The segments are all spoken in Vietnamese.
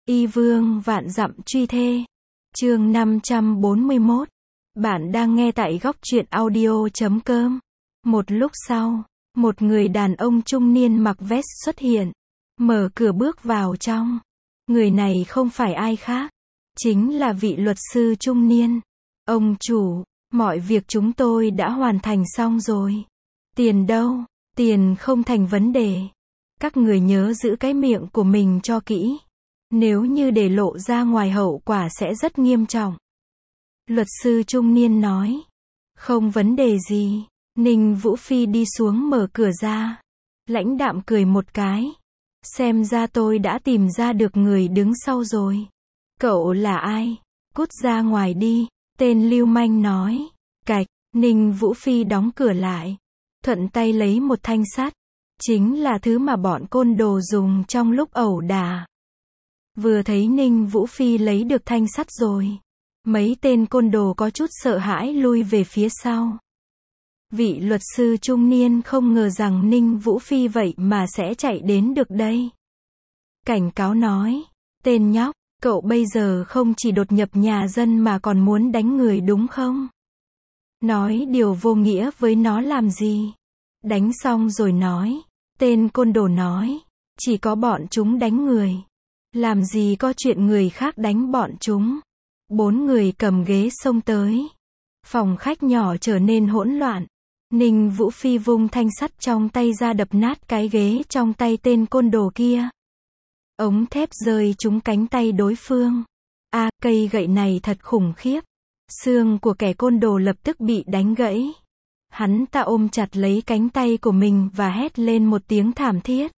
Y vương vạn dặm truy thê. Chương 541. Bạn đang nghe tại góc truyện audio.com. Một lúc sau, một người đàn ông trung niên mặc vest xuất hiện, mở cửa bước vào trong. Người này không phải ai khác, chính là vị luật sư trung niên. Ông chủ, mọi việc chúng tôi đã hoàn thành xong rồi. Tiền đâu? Tiền không thành vấn đề. Các người nhớ giữ cái miệng của mình cho kỹ. Nếu như để lộ ra ngoài hậu quả sẽ rất nghiêm trọng. Luật sư trung niên nói. Không vấn đề gì. Ninh Vũ Phi đi xuống mở cửa ra. Lãnh đạm cười một cái. Xem ra tôi đã tìm ra được người đứng sau rồi. Cậu là ai? Cút ra ngoài đi. Tên lưu manh nói. Cạch, Ninh Vũ Phi đóng cửa lại. Thuận tay lấy một thanh sắt. Chính là thứ mà bọn côn đồ dùng trong lúc ẩu đả. Vừa thấy Ninh Vũ Phi lấy được thanh sắt rồi, mấy tên côn đồ có chút sợ hãi lui về phía sau. Vị luật sư trung niên không ngờ rằng Ninh Vũ Phi vậy mà sẽ chạy đến được đây. Cảnh cáo nói, tên nhóc, cậu bây giờ không chỉ đột nhập nhà dân mà còn muốn đánh người đúng không? Nói điều vô nghĩa với nó làm gì? Đánh xong rồi nói. Tên côn đồ nói, chỉ có bọn chúng đánh người. Làm gì có chuyện người khác đánh bọn chúng. 4 người cầm ghế xông tới. Phòng khách nhỏ trở nên hỗn loạn. Ninh Vũ Phi vung thanh sắt trong tay ra đập nát cái ghế trong tay tên côn đồ kia. Ống thép rơi trúng cánh tay đối phương. Cây gậy này thật khủng khiếp. Xương của kẻ côn đồ lập tức bị đánh gãy. Hắn ta ôm chặt lấy cánh tay của mình và hét lên một tiếng thảm thiết.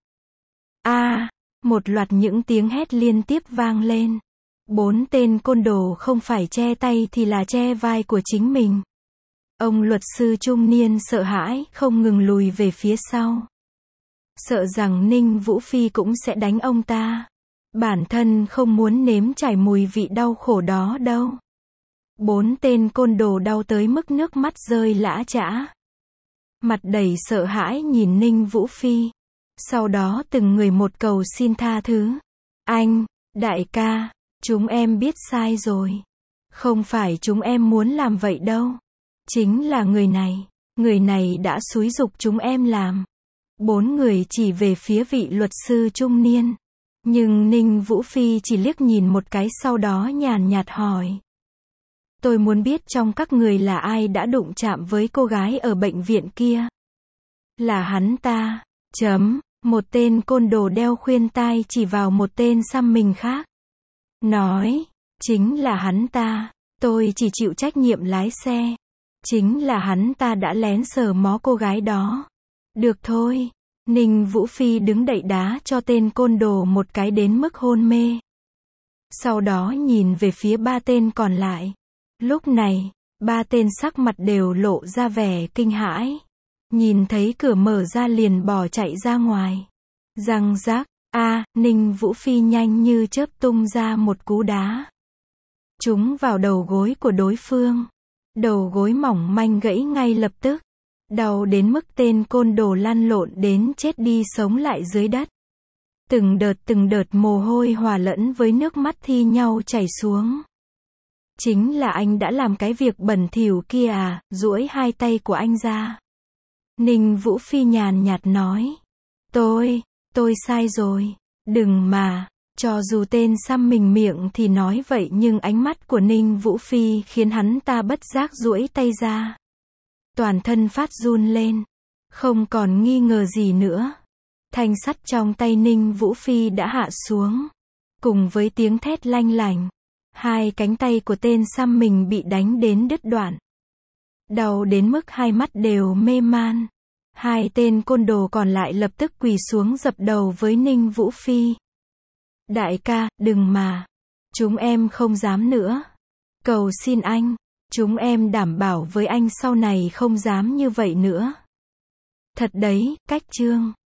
Một loạt những tiếng hét liên tiếp vang lên. 4 tên côn đồ không phải che tay thì là che vai của chính mình. Ông luật sư trung niên sợ hãi không ngừng lùi về phía sau. Sợ rằng Ninh Vũ Phi cũng sẽ đánh ông ta. Bản thân không muốn nếm trải mùi vị đau khổ đó đâu. 4 tên côn đồ đau tới mức nước mắt rơi lã chã. Mặt đầy sợ hãi nhìn Ninh Vũ Phi. Sau đó từng người một cầu xin tha thứ. Anh, đại ca, chúng em biết sai rồi. Không phải chúng em muốn làm vậy đâu. Chính là người này đã xúi giục chúng em làm. 4 người chỉ về phía vị luật sư trung niên. Nhưng Ninh Vũ Phi chỉ liếc nhìn một cái sau đó nhàn nhạt hỏi. Tôi muốn biết trong các người là ai đã đụng chạm với cô gái ở bệnh viện kia. Là hắn ta. Một tên côn đồ đeo khuyên tai chỉ vào một tên xăm mình khác. Nói, chính là hắn ta, tôi chỉ chịu trách nhiệm lái xe. Chính là hắn ta đã lén sờ mó cô gái đó. Được thôi, Ninh Vũ Phi đứng đậy đá cho tên côn đồ một cái đến mức hôn mê. Sau đó nhìn về phía 3 tên còn lại. Lúc này, 3 tên sắc mặt đều lộ ra vẻ kinh hãi. Nhìn thấy cửa mở ra liền bỏ chạy ra ngoài. Răng rác, Ninh Vũ Phi nhanh như chớp tung ra một cú đá. Trúng vào đầu gối của đối phương. Đầu gối mỏng manh gãy ngay lập tức. Đau đến mức tên côn đồ lăn lộn đến chết đi sống lại dưới đất. Từng đợt mồ hôi hòa lẫn với nước mắt thi nhau chảy xuống. Chính là anh đã làm cái việc bẩn thỉu kia à? Duỗi 2 tay của anh ra. Ninh Vũ Phi nhàn nhạt nói. Tôi sai rồi. Đừng mà. Cho dù tên xăm mình miệng thì nói vậy nhưng ánh mắt của Ninh Vũ Phi khiến hắn ta bất giác duỗi tay ra. Toàn thân phát run lên. Không còn nghi ngờ gì nữa. Thanh sắt trong tay Ninh Vũ Phi đã hạ xuống. Cùng với tiếng thét lanh lảnh. 2 cánh tay của tên xăm mình bị đánh đến đứt đoạn. Đau đến mức 2 mắt đều mê man. 2 tên côn đồ còn lại lập tức quỳ xuống dập đầu với Ninh Vũ Phi. Đại ca, đừng mà. Chúng em không dám nữa. Cầu xin anh. Chúng em đảm bảo với anh sau này không dám như vậy nữa. Thật đấy, cách chương.